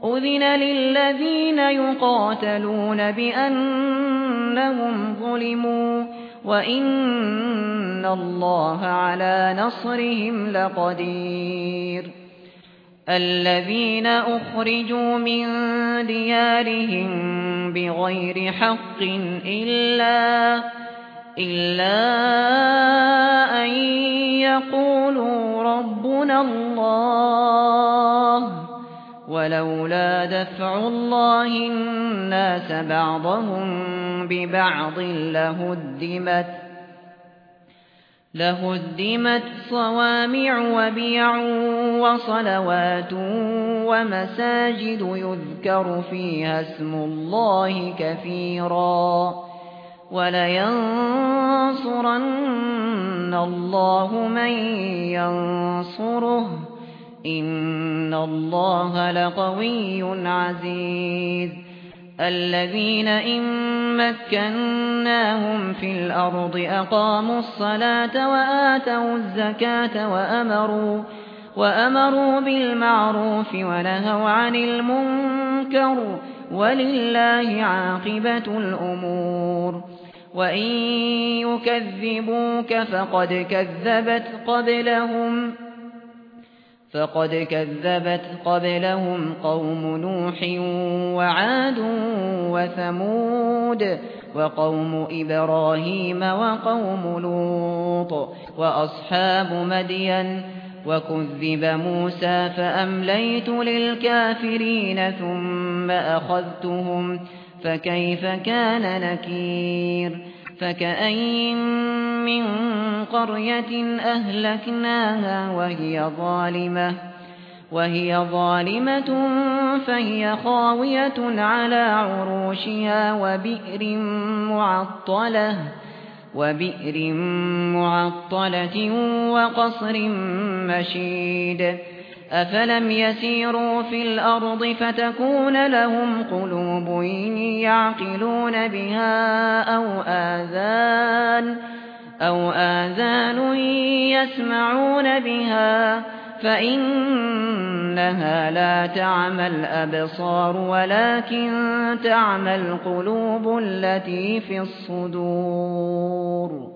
أذن للذين يقاتلون بأنهم ظلموا وإن الله على نصرهم لقدير الذين أخرجوا من ديارهم بغير حق إلا أن يقولوا ربنا الله ولولا دفع الله الناس بعضهم ببعض لهدمت صوامع وبيع وصلوات ومساجد يذكر فيها اسم الله كثيرا ولينصرن الله من ينصره إن الله لقوي عزيز الذين إن مكناهم في الأرض أقاموا الصلاة وآتوا الزكاة وأمروا بالمعروف ونهوا عن المنكر ولله عاقبة الأمور وإن يكذبوك فقد كذبت قبلهم قوم نوح وعاد وثمود وقوم إبراهيم وقوم لوط وأصحاب مدين وكذب موسى فأمليت للكافرين ثم أخذتهم فكيف كان نكير فكأين من قرية أهلكناها وهي ظالمة فهي خاوية على عروشها وبئر معطلة وقصر مشيد أفلم يسيروا في الأرض فتكون لهم قلوب يعقلون بها أو آذان يسمعون بها فإنها لا تعمى الأبصار ولكن تعمى القلوب التي في الصدور